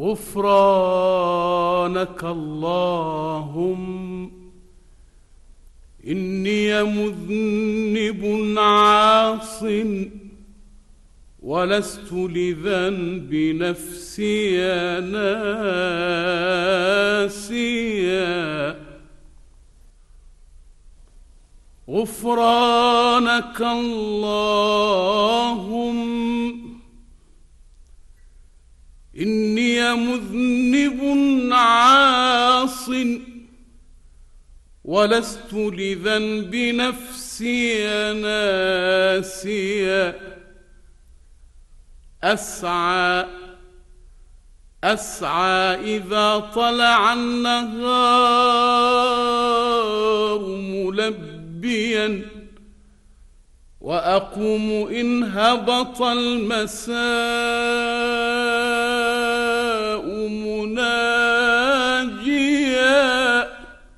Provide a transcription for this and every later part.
غفرانك اللهم إني مذنب عاصٍ ولست لذنب نفسي ناسيا غفرانك اللهم إني مذنب عاصٍ ولست لذنب نفسي ناسيا أسعى إذا طلع النهار ملبيا وأقوم إن هبط المساء مناجيا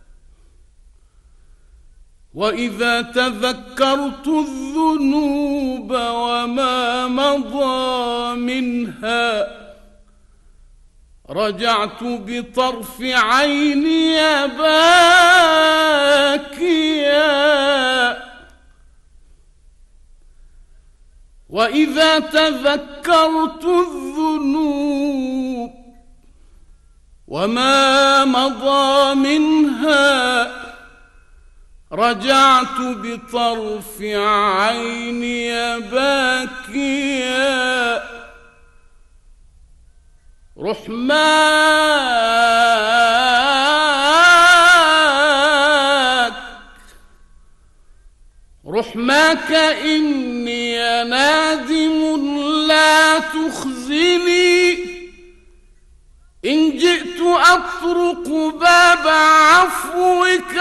وإذا تذكرت الذنوب وما مضى منها رجعت بطرف عيني باكيا وإذا تذكرت الذنوب وما مضى منها رجعت بطرف عيني باكيا رحماك إني نادم لا تخزني إن جئت أطرق باب عفوك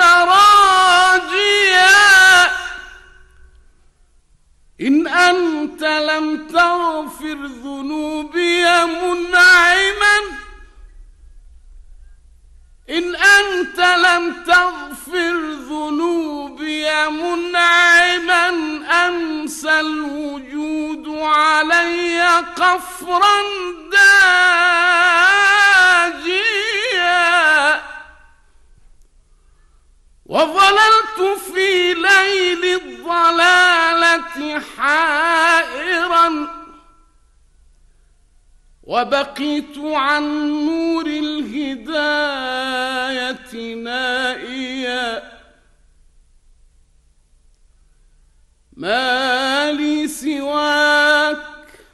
راجيا إن أنت لم تغفر ذنوبي منعما إن أنت لم تغفر ذنوبي منعما أمسى الوجود علي قفرا داجيا وظللت في ليل الضلالة حائرا وبقيت عن نور الهداية نائيا ما لي سواك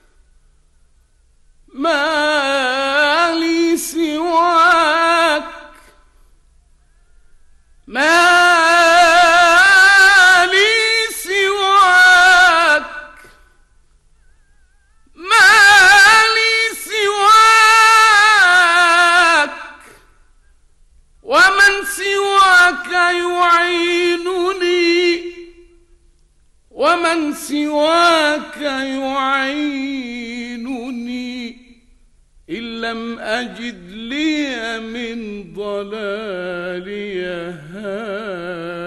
ما لي سواك ما لي سواك ما لي سواك ومن سواك يعينني ومن سواك يعينني إن لم أجد لي من ضلالي هاد